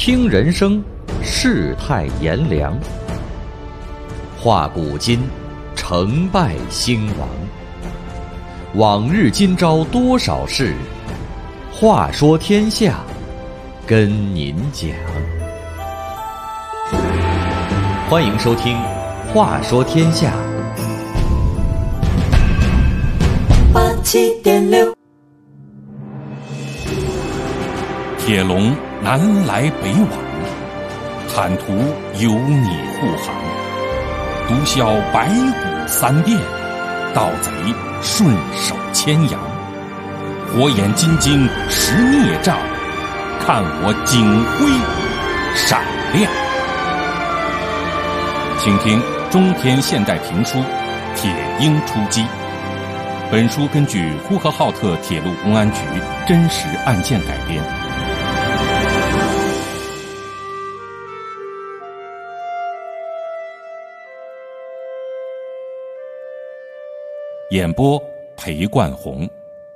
听人生，世态炎凉，话古今，成败兴亡。往日今朝多少事，话说天下，跟您讲。欢迎收听《话说天下》。 87.6， 铁笼南来北往，坦途有你护航。毒枭白骨三变，盗贼顺手牵羊。火眼金睛识孽障，看我警徽闪亮。请听中篇现代评书《铁鹰出击》。本书根据呼和浩特铁路公安局真实案件改编。演播裴冠红。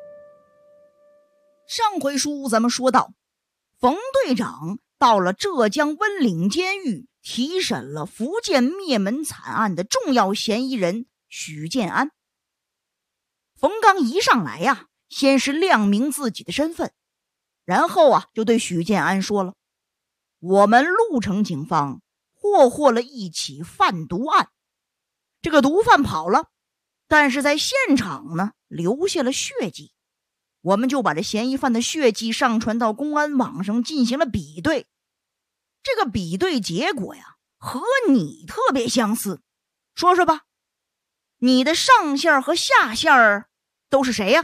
上回书咱们说到，冯队长到了浙江温岭监狱，提审了福建灭门惨案的重要嫌疑人许建安。冯刚一上来先是亮明自己的身份，然后就对许建安说了：我们鹿城警方获了一起贩毒案，这个毒贩跑了，但是在现场留下了血迹，我们就把这嫌疑犯的血迹上传到公安网上进行了比对。这个比对结果和你特别相似，说说吧，你的上线和下线都是谁呀？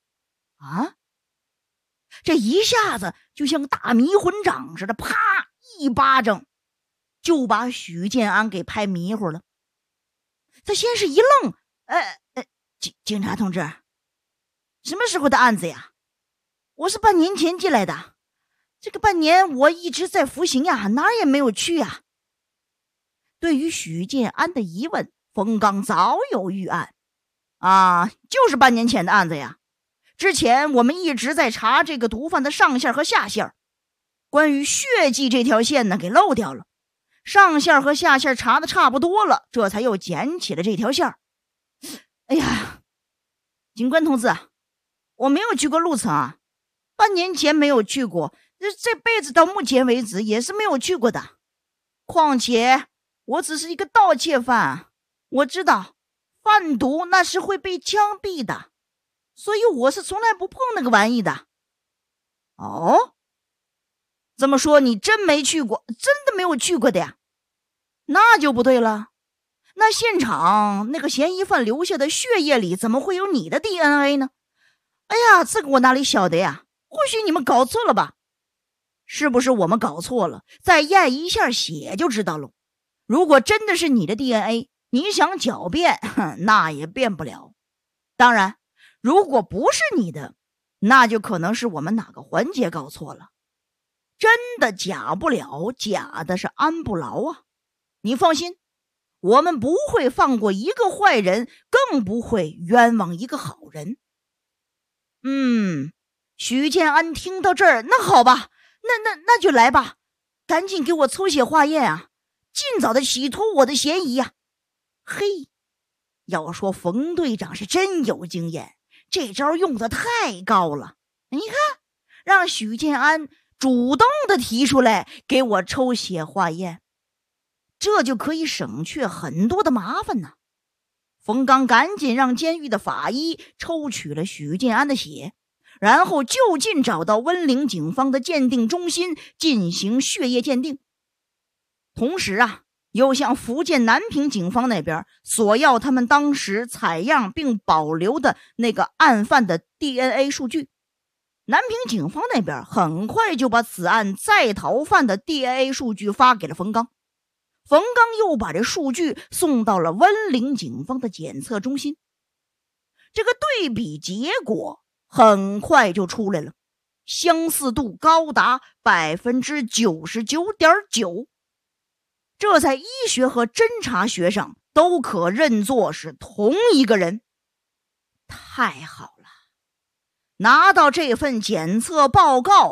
这一下子就像打迷魂掌似的，啪一巴掌就把许建安给拍迷糊了。他先是一愣，警察同志，什么时候的案子呀？我是半年前进来的，这个半年我一直在服刑哪儿也没有去对于许建安的疑问，冯刚早有预案就是半年前的案子呀。之前我们一直在查这个毒贩的上线和下线，关于血迹这条线给漏掉了，上线和下线查的差不多了，这才又捡起了这条线。哎呀，警官同志，我没有去过鹿城半年前没有去过，这辈子到目前为止也是没有去过的。况且我只是一个盗窃犯，我知道贩毒那是会被枪毙的，所以我是从来不碰那个玩意的。这么说你真没去过，真的没有去过的呀？那就不对了，那现场那个嫌疑犯留下的血液里怎么会有你的 DNA 呢？哎呀，这个我哪里晓得呀？或许你们搞错了吧？是不是我们搞错了？再验一下血就知道了。如果真的是你的 DNA， 你想狡辩那也辩不了。当然如果不是你的，那就可能是我们哪个环节搞错了。真的假不了，假的是安不牢你放心，我们不会放过一个坏人，更不会冤枉一个好人。许建安听到这儿，那好吧，那就来吧，赶紧给我抽血化验尽早的洗脱我的嫌疑嘿，要说冯队长是真有经验，这招用的太高了。你看，让许建安主动的提出来给我抽血化验，这就可以省去很多的麻烦呢。冯刚赶紧让监狱的法医抽取了许建安的血，然后就近找到温岭警方的鉴定中心进行血液鉴定，同时又向福建南平警方那边索要他们当时采样并保留的那个案犯的 DNA 数据。南平警方那边很快就把此案在逃犯的 DNA 数据发给了冯刚，冯刚又把这数据送到了温岭警方的检测中心。这个对比结果很快就出来了，相似度高达 99.9%， 这在医学和侦查学上都可认作是同一个人。太好了，拿到这份检测报告，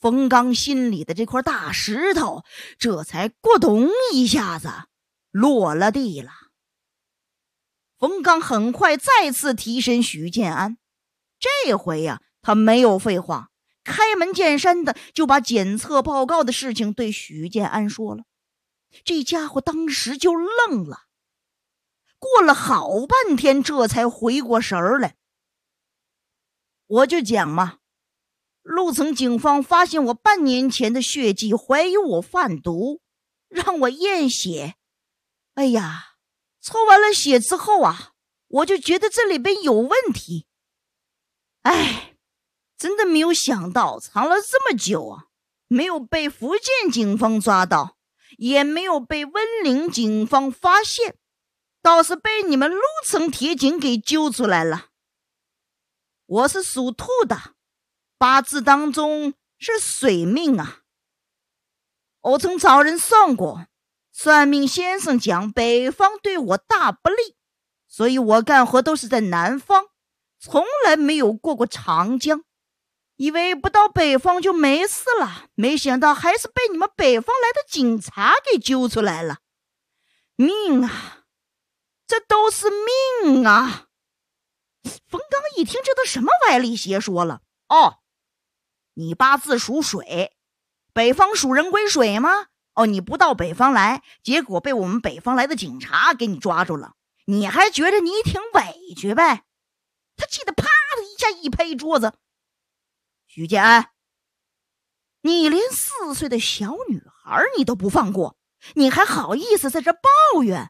冯刚心里的这块大石头这才咕咚一下子落了地了。冯刚很快再次提审许建安，这回呀，他没有废话，开门见山的就把检测报告的事情对许建安说了。这家伙当时就愣了，过了好半天这才回过神儿来。我就讲嘛，鹿城警方发现我半年前的血迹，怀疑我贩毒，让我验血。哎呀，抽完了血之后啊，我就觉得这里边有问题。哎，真的没有想到藏了这么久啊，没有被福建警方抓到，也没有被温岭警方发现，倒是被你们鹿城铁警给揪出来了。我是属兔的，八字当中是水命啊。我曾找人算过，算命先生讲北方对我大不利，所以我干活都是在南方，从来没有过长江，以为不到北方就没事了，没想到还是被你们北方来的警察给揪出来了。命啊，这都是命啊！冯刚一听，这都什么歪理邪说了？哦，你八字属水，北方属人归水吗？哦，你不到北方来，结果被我们北方来的警察给你抓住了，你还觉得你挺委屈呗？他气得啪的一下一拍桌子。许建安，你连4岁的小女孩你都不放过，你还好意思在这抱怨？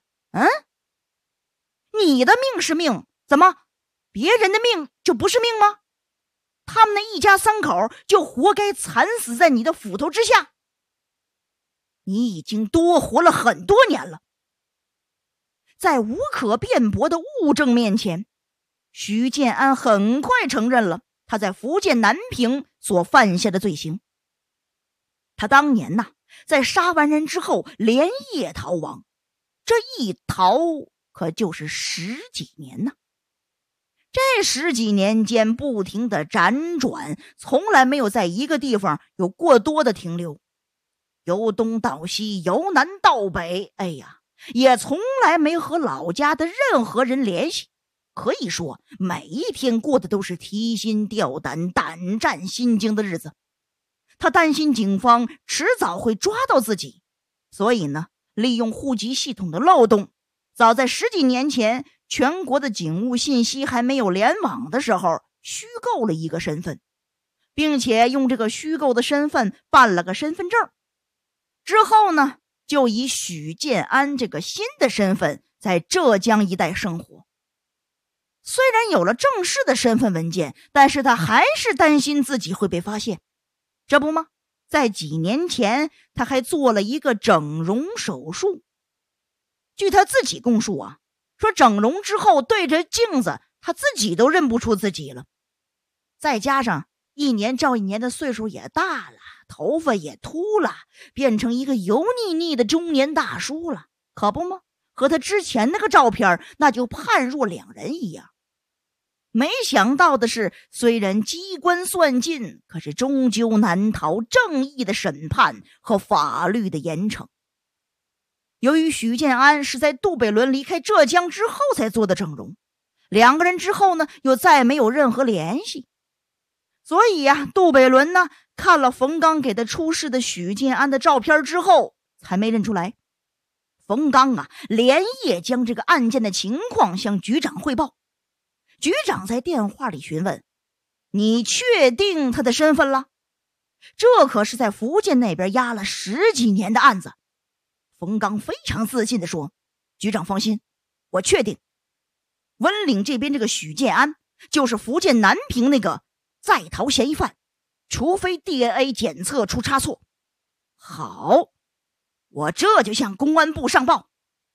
你的命是命，怎么别人的命就不是命吗？他们那一家3口就活该惨死在你的斧头之下。你已经多活了很多年了。在无可辩驳的物证面前，许建安很快承认了他在福建南平所犯下的罪行。他当年在杀完人之后连夜逃亡，这一逃可就是10几年呢。这10几年间不停的辗转，从来没有在一个地方有过多的停留，由东到西，由南到北，哎呀，也从来没和老家的任何人联系。可以说每一天过的都是提心吊胆、胆战心惊的日子。他担心警方迟早会抓到自己，所以利用户籍系统的漏洞，早在10几年前全国的警务信息还没有联网的时候，虚构了一个身份，并且用这个虚构的身份办了个身份证。之后就以许建安这个新的身份在浙江一带生活。虽然有了正式的身份文件，但是他还是担心自己会被发现。这不吗？在几年前他还做了一个整容手术。据他自己供述说整容之后对着镜子他自己都认不出自己了。再加上一年照一年的岁数也大了，头发也秃了，变成一个油腻腻的中年大叔了，可不吗？和他之前那个照片那就判若两人一样。没想到的是，虽然机关算尽，可是终究难逃正义的审判和法律的严惩。由于许建安是在杜北伦离开浙江之后才做的整容，2个人之后又再没有任何联系，所以杜北伦看了冯刚给他出示的许建安的照片之后才没认出来。冯刚连夜将这个案件的情况向局长汇报。局长在电话里询问：你确定他的身份了？这可是在福建那边压了10几年的案子。冯刚非常自信地说：局长放心，我确定温岭这边这个许建安就是福建南平那个在逃嫌疑犯，除非 DNA 检测出差错。好，我这就向公安部上报。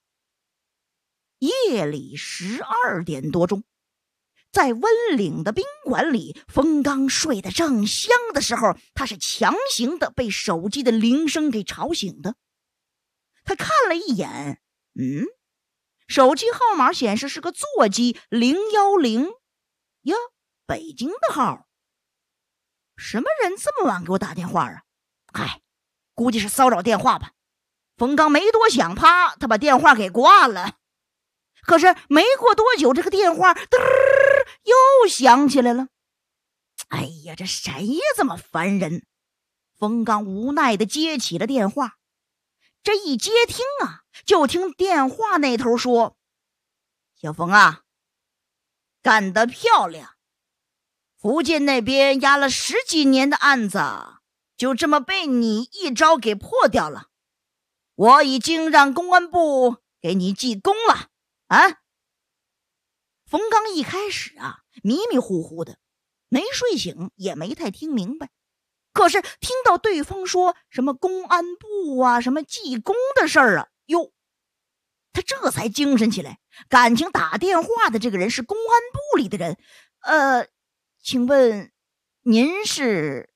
夜里12点多钟，在温岭的宾馆里，冯刚睡得正香的时候，他是强行的被手机的铃声给吵醒的。他看了一眼，手机号码显示是个座机010，呀，北京的号。 什么人这么晚给我打电话啊？嗨，估计是骚扰电话吧。冯刚没多想，啪，他把电话给挂了。可是没过多久，这个电话又响起来了。哎呀，这谁呀这么烦人？冯刚无奈地接起了电话。这一接听啊，就听电话那头说：“小冯啊，干得漂亮！福建那边压了10几年的案子，就这么被你一招给破掉了。我已经让公安部给你记功了啊！”冯刚一开始啊，迷迷糊糊的，没睡醒，也没太听明白。可是听到对方说什么公安部啊，什么记功的事儿啊，哟，他这才精神起来。感情打电话的这个人是公安部里的人。请问您是？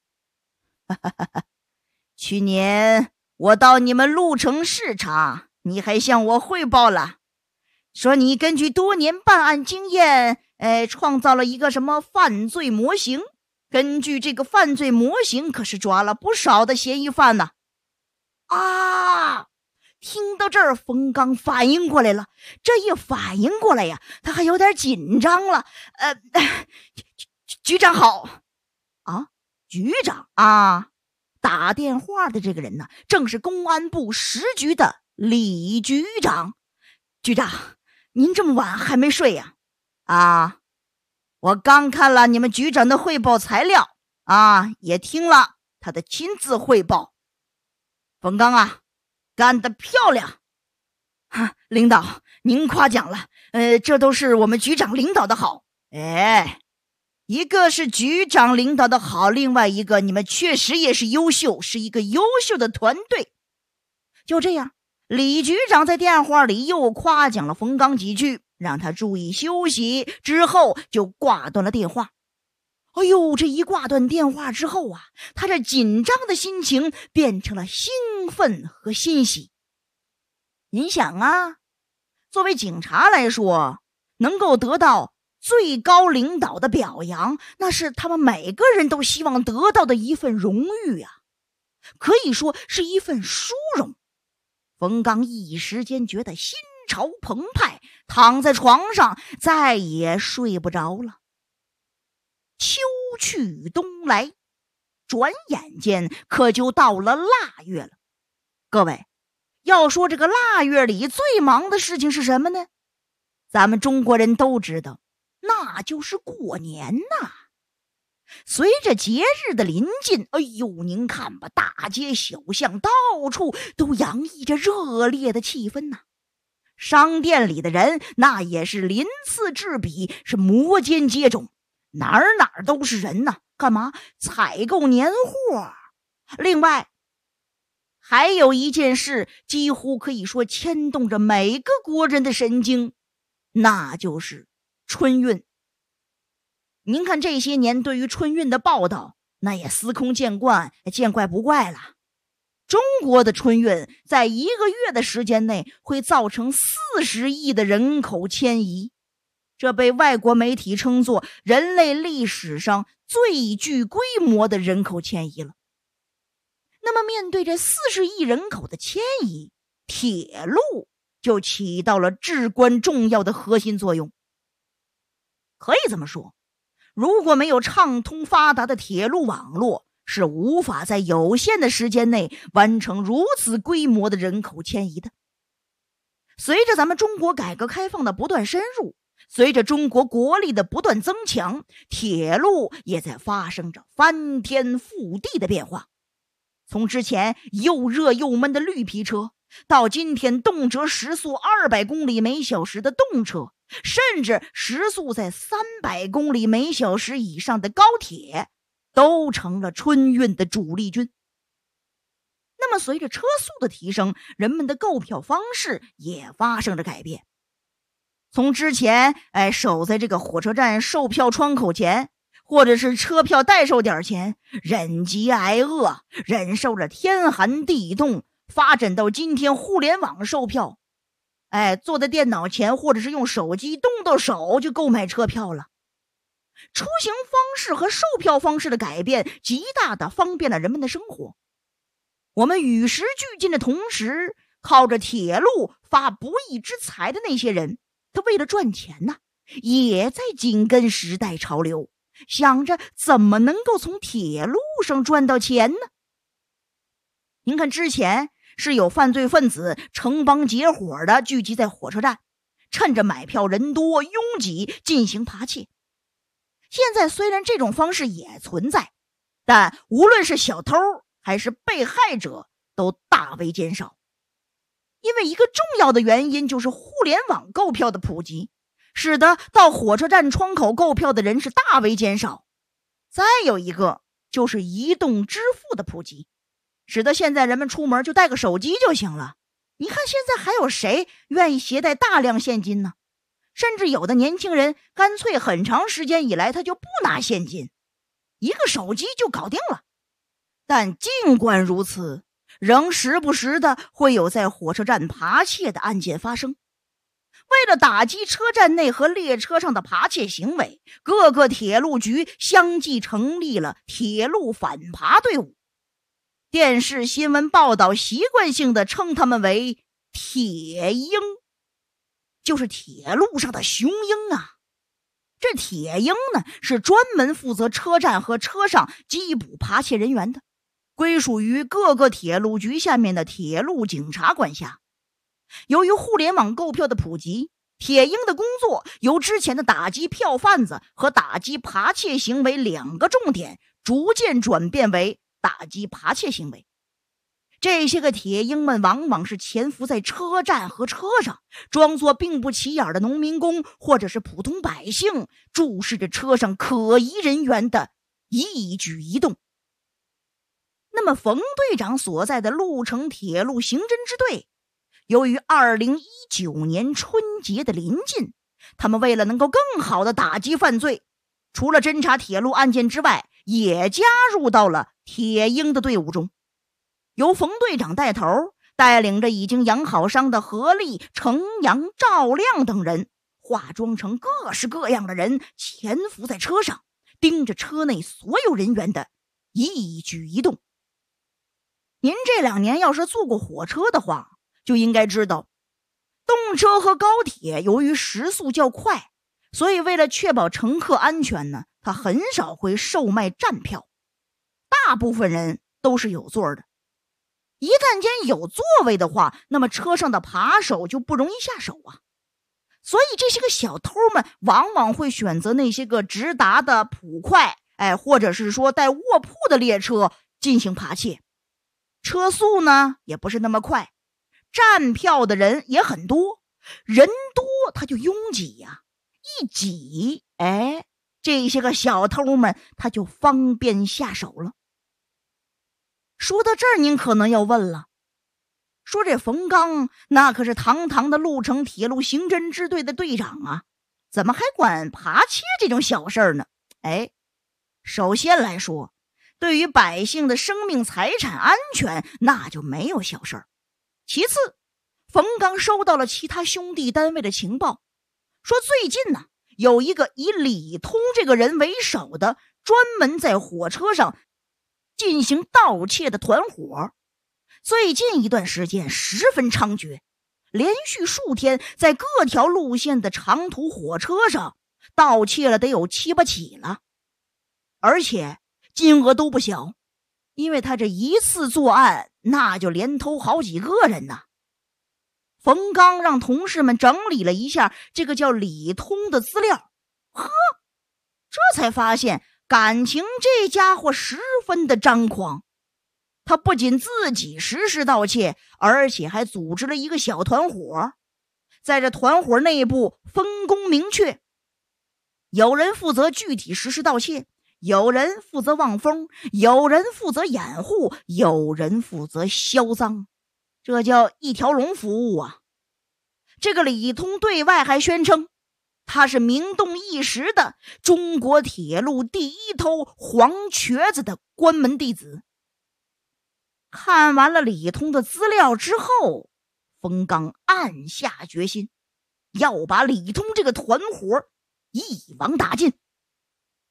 去年我到你们鹿城视察，你还向我汇报了，说你根据多年办案经验，创造了一个什么犯罪模型。根据这个犯罪模型，可是抓了不少的嫌疑犯呢。啊！听到这儿，冯刚反应过来了。这一反应过来呀，他还有点紧张了。局长好。啊，局长啊！打电话的这个人呢，正是公安部10局的李局长。局长，您这么晚还没睡呀？啊，我刚看了你们局长的汇报材料啊，也听了他的亲自汇报。冯刚啊，干得漂亮！领导您夸奖了，这都是我们局长领导的好。一个是局长领导的好，另外一个你们确实也是优秀，是一个优秀的团队。就这样，李局长在电话里又夸奖了冯刚几句，让他注意休息，之后就挂断了电话。哎呦，这一挂断电话之后啊，他这紧张的心情变成了兴奋和欣喜。您想啊，作为警察来说，能够得到最高领导的表扬，那是他们每个人都希望得到的一份荣誉啊，可以说是一份殊荣。冯刚一时间觉得心潮澎湃，躺在床上再也睡不着了。秋去冬来，转眼间可就到了腊月了。各位，要说这个腊月里最忙的事情是什么呢？咱们中国人都知道，那就是过年呐。随着节日的临近，哎呦，您看吧，大街小巷到处都洋溢着热烈的气氛呐。商店里的人那也是鳞次栉比，是摩肩接踵，哪儿都是人呐。干嘛？采购年货。另外还有一件事几乎可以说牵动着每个国人的神经，那就是春运。您看这些年对于春运的报道，那也司空见惯，见怪不怪了。中国的春运在1个月的时间内会造成40亿的人口迁移，这被外国媒体称作人类历史上最具规模的人口迁移了。那么面对这40亿人口的迁移，铁路就起到了至关重要的核心作用。可以这么说，如果没有畅通发达的铁路网络，是无法在有限的时间内完成如此规模的人口迁移的。随着咱们中国改革开放的不断深入，随着中国国力的不断增强，铁路也在发生着翻天覆地的变化。从之前又热又闷的绿皮车，到今天动辄时速200公里每小时的动车，甚至时速在300公里每小时以上的高铁，都成了春运的主力军。那么随着车速的提升，人们的购票方式也发生着改变。从之前守在这个火车站售票窗口前，或者是车票代售点前，忍饥挨饿，忍受着天寒地冻，发展到今天互联网售票，坐在电脑前或者是用手机动手就购买车票了。 出行方式和售票方式的改变极大地方便了人们的生活。我们与时俱进的同时，靠着铁路发不义之财的那些人，他为了赚钱呢，也在紧跟时代潮流，想着怎么能够从铁路上赚到钱呢？您看，之前是有犯罪分子成帮结伙的聚集在火车站，趁着买票人多拥挤进行扒窃。现在虽然这种方式也存在，但无论是小偷还是被害者都大为减少。因为一个重要的原因就是互联网购票的普及，使得到火车站窗口购票的人是大为减少。再有一个就是移动支付的普及，使得现在人们出门就带个手机就行了。你看现在还有谁愿意携带大量现金呢？甚至有的年轻人干脆很长时间以来他就不拿现金，一个手机就搞定了。但尽管如此，仍时不时的会有在火车站扒窃的案件发生。为了打击车站内和列车上的扒窃行为，各个铁路局相继成立了铁路反扒队伍。电视新闻报道习惯性的称他们为铁鹰，就是铁路上的雄鹰啊。这铁鹰呢，是专门负责车站和车上缉捕扒窃人员的，归属于各个铁路局下面的铁路警察管辖。由于互联网购票的普及，铁鹰的工作由之前的打击票贩子和打击扒窃行为两个重点，逐渐转变为打击扒窃行为。这些个铁鹰们往往是潜伏在车站和车上，装作并不起眼的农民工或者是普通百姓，注视着车上可疑人员的一举一动。那么冯队长所在的鹿城铁路刑侦支队，由于2019年春节的临近，他们为了能够更好的打击犯罪，除了侦查铁路案件之外，也加入到了铁鹰的队伍中。由冯队长带头，带领着已经养好伤的何立、程阳、赵亮等人，化妆成各式各样的人，潜伏在车上，盯着车内所有人员的一举一动。您这2年要是坐过火车的话，就应该知道，动车和高铁由于时速较快，所以为了确保乘客安全呢，他很少会售卖站票，大部分人都是有座的。一旦间有座位的话，那么车上的扒手就不容易下手啊。所以这些个小偷们往往会选择那些个直达的普快，或者是说带卧铺的列车进行扒窃。车速呢也不是那么快，站票的人也很多，人多他就拥挤呀，一挤，这些个小偷们他就方便下手了。说到这儿，您可能要问了，说这冯刚那可是堂堂的鹿城铁路刑侦支队的队长啊，怎么还管扒窃这种小事呢？首先来说，对于百姓的生命财产安全，那就没有小事儿。其次，冯刚收到了其他兄弟单位的情报，说最近呢，有一个以李通这个人为首的专门在火车上进行盗窃的团伙，最近一段时间十分猖獗，连续数天在各条路线的长途火车上盗窃了得有7、8起了，而且金额都不小，因为他这一次作案那就连偷好几个人呐。冯刚让同事们整理了一下这个叫李通的资料，这才发现感情这家伙十分的张狂。他不仅自己实施盗窃，而且还组织了一个小团伙。在这团伙内部分工明确，有人负责具体实施盗窃，有人负责望风，有人负责掩护，有人负责销赃，这叫一条龙服务啊。这个李通对外还宣称他是名动一时的中国铁路第一偷黄瘸子的关门弟子。看完了李通的资料之后，冯刚暗下决心，要把李通这个团伙一网打尽。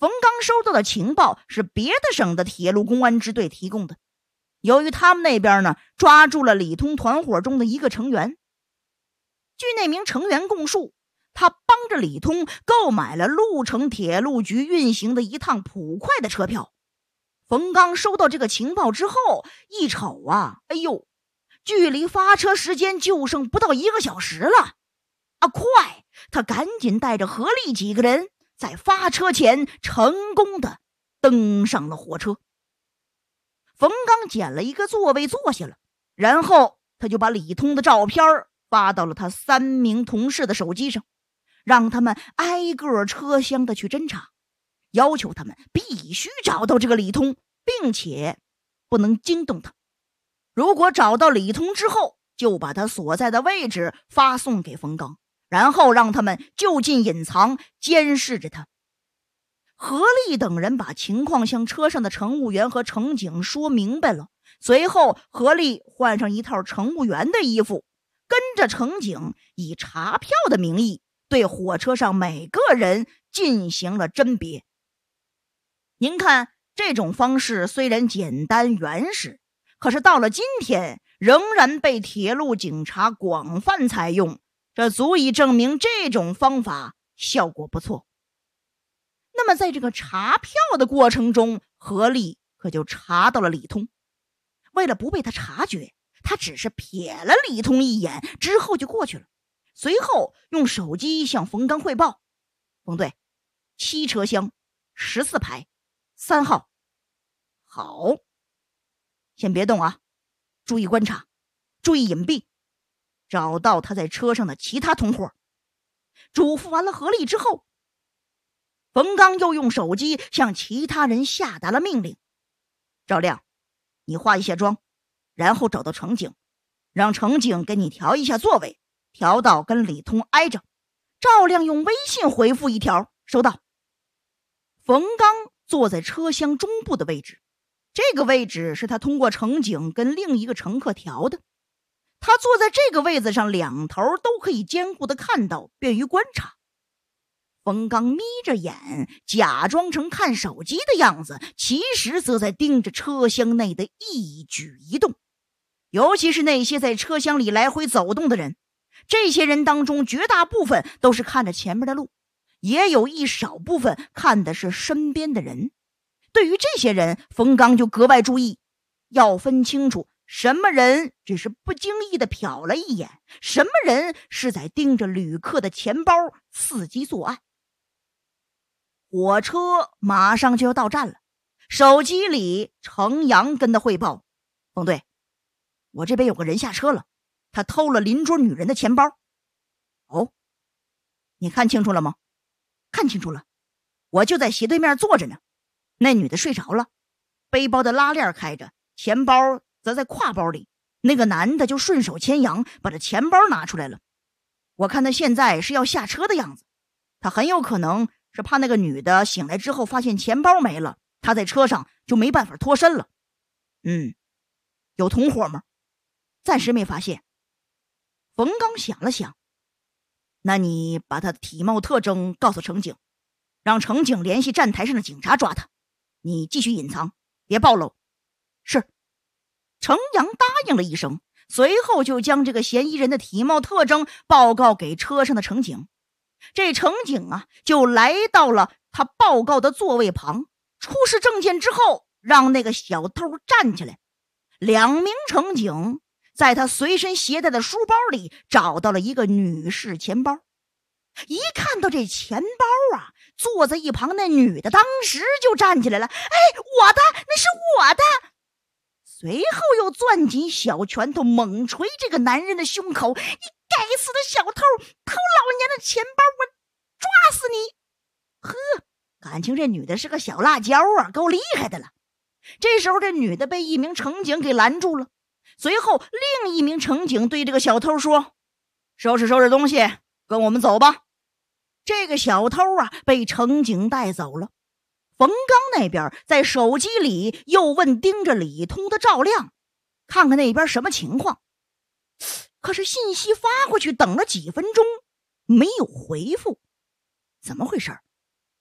冯刚收到的情报是别的省的铁路公安支队提供的，由于他们那边呢抓住了李通团伙中的一个成员。据那名成员供述，他帮着李通购买了鹿城铁路局运行的一趟普快的车票。冯刚收到这个情报之后，一瞅啊，哎呦，距离发车时间就剩不到1个小时了啊！快，他赶紧带着何力几个人在发车前成功的登上了火车。冯刚捡了一个座位坐下了，然后他就把李通的照片发到了他3名同事的手机上，让他们挨个车厢的去侦查，要求他们必须找到这个李通，并且不能惊动他。如果找到李通之后，就把他所在的位置发送给冯刚，然后让他们就近隐藏，监视着他。何力等人把情况向车上的乘务员和乘警说明白了，随后何力换上一套乘务员的衣服，跟着乘警以查票的名义对火车上每个人进行了甄别。您看，这种方式虽然简单原始，可是到了今天仍然被铁路警察广泛采用，这足以证明这种方法效果不错。那么在这个查票的过程中，何力可就查到了李通。为了不被他察觉，他只是瞥了李通一眼之后就过去了，随后用手机向冯刚汇报：冯队，7车厢14排3号。好，先别动啊，注意观察，注意隐蔽，找到他在车上的其他同伙。嘱咐完了何力之后，冯刚又用手机向其他人下达了命令：赵亮，你化一下妆，然后找到乘警，让乘警给你调一下座位，调到跟李通挨着。赵亮用微信回复一条：收到。冯刚坐在车厢中部的位置，这个位置是他通过乘警跟另一个乘客调的。他坐在这个位子上，两头都可以兼顾的看到，便于观察。冯刚眯着眼，假装成看手机的样子，其实则在盯着车厢内的一举一动，尤其是那些在车厢里来回走动的人。这些人当中，绝大部分都是看着前面的路，也有一少部分看的是身边的人。对于这些人，冯刚就格外注意，要分清楚什么人只是不经意的瞟了一眼，什么人是在盯着旅客的钱包伺机作案。火车马上就要到站了，手机里程阳跟他汇报：冯队，我这边有个人下车了，他偷了邻桌女人的钱包。哦，你看清楚了吗？看清楚了，我就在斜对面坐着呢。那女的睡着了，背包的拉链开着，钱包则在挎包里，那个男的就顺手牵羊把这钱包拿出来了。我看他现在是要下车的样子，他很有可能是怕那个女的醒来之后发现钱包没了，他在车上就没办法脱身了。有同伙吗？暂时没发现。冯刚想了想，那你把他的体貌特征告诉乘警，让乘警联系站台上的警察抓他，你继续隐藏，别暴露。是。程阳答应了一声，随后就将这个嫌疑人的体貌特征报告给车上的乘警。这乘警啊，就来到了他报告的座位旁，出示证件之后，让那个小偷站起来。2名乘警在他随身携带的书包里找到了一个女士钱包。一看到这钱包啊，坐在一旁那女的当时就站起来了：哎，我的，那是我的！随后又攥紧小拳头猛捶这个男人的胸口：你该死的小偷，偷老娘的钱包，我抓死你！呵，感情这女的是个小辣椒啊，够厉害的了。这时候这女的被一名乘警给拦住了，随后另一名乘警对这个小偷说：收拾东西，跟我们走吧。这个小偷啊被乘警带走了。冯刚那边在手机里又问盯着李通的赵亮，看看那边什么情况。可是信息发过去，等了几分钟没有回复，怎么回事？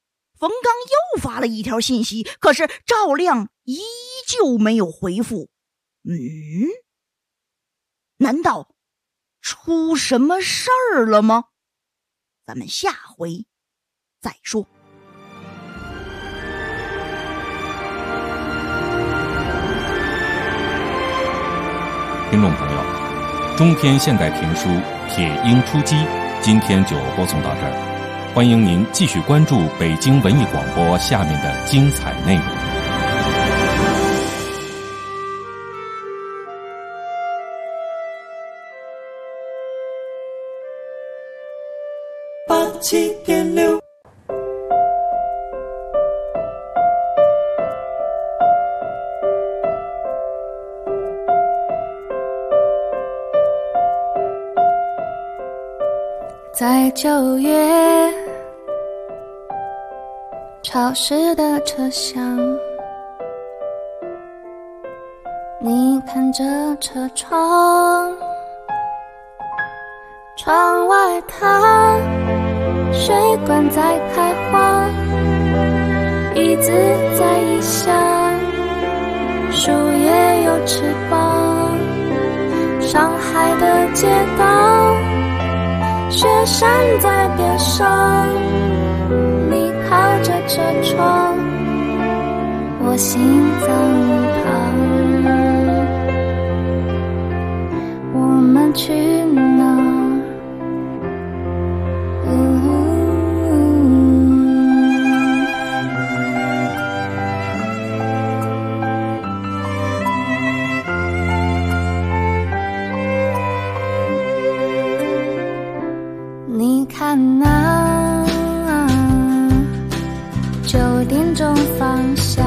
冯刚又发了一条信息，可是赵亮依旧没有回复。难道出什么事儿了吗？咱们下回再说。 听众朋友，中篇现代评书《铁鹰出击》今天就播送到这儿，欢迎您继续关注北京文艺广播下面的精彩内容。 87.6 在9月潮湿的车厢，你看着车窗，窗外它水管在开花，椅子在异乡，树叶有翅膀，上海的街道，雪山在边上，你靠着车窗，我心脏旁，我们去哪儿？你看那9点钟方向，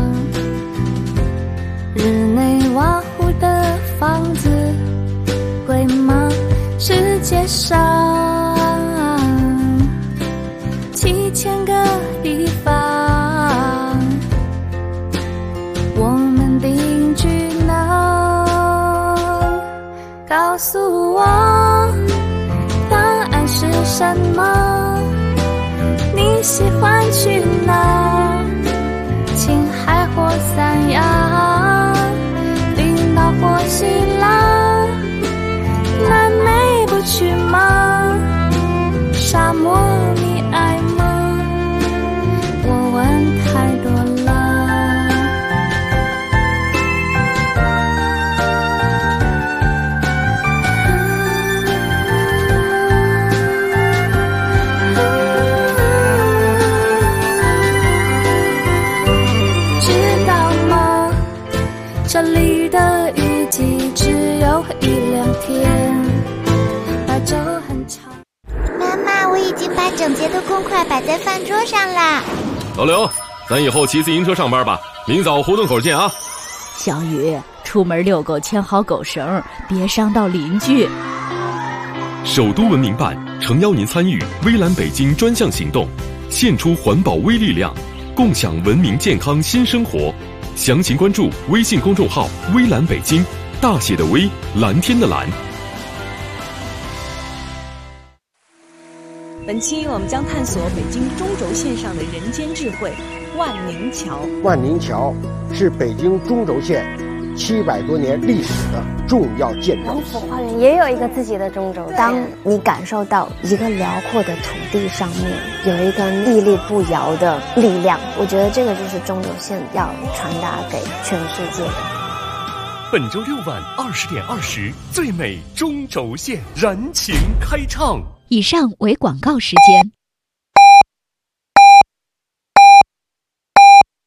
日内瓦湖的房子贵吗？世界上7000个地方，我们定居哪？告诉我是什么？你喜欢去哪？青海或三亚，冰岛或希腊，南美不去吗？沙漠你爱吗？我问太多了。这里的雨季只有1-2天，白昼很长。 妈妈，我已经把整洁的公筷摆在饭桌上啦。 老刘，咱以后骑自行车上班吧，明早胡同口见啊。 小雨，出门遛狗牵好狗绳，别伤到邻居。 首都文明办诚邀您参与微蓝北京专项行动，献出环保微力量，共享文明健康新生活。详情关注微信公众号“微蓝北京”，大写的微，蓝天的蓝。 本期我们将探索北京中轴线上的人间智慧——万宁桥。 万宁桥是北京中轴线700多年历史的重要建筑。 王府花园也有一个自己的中轴线。当你感受到一个辽阔的土地上面有一个屹立不摇的力量，我觉得这个就是中轴线要传达给全世界的。 本周6晚20点20，最美中轴线燃情开唱。 以上为广告时间。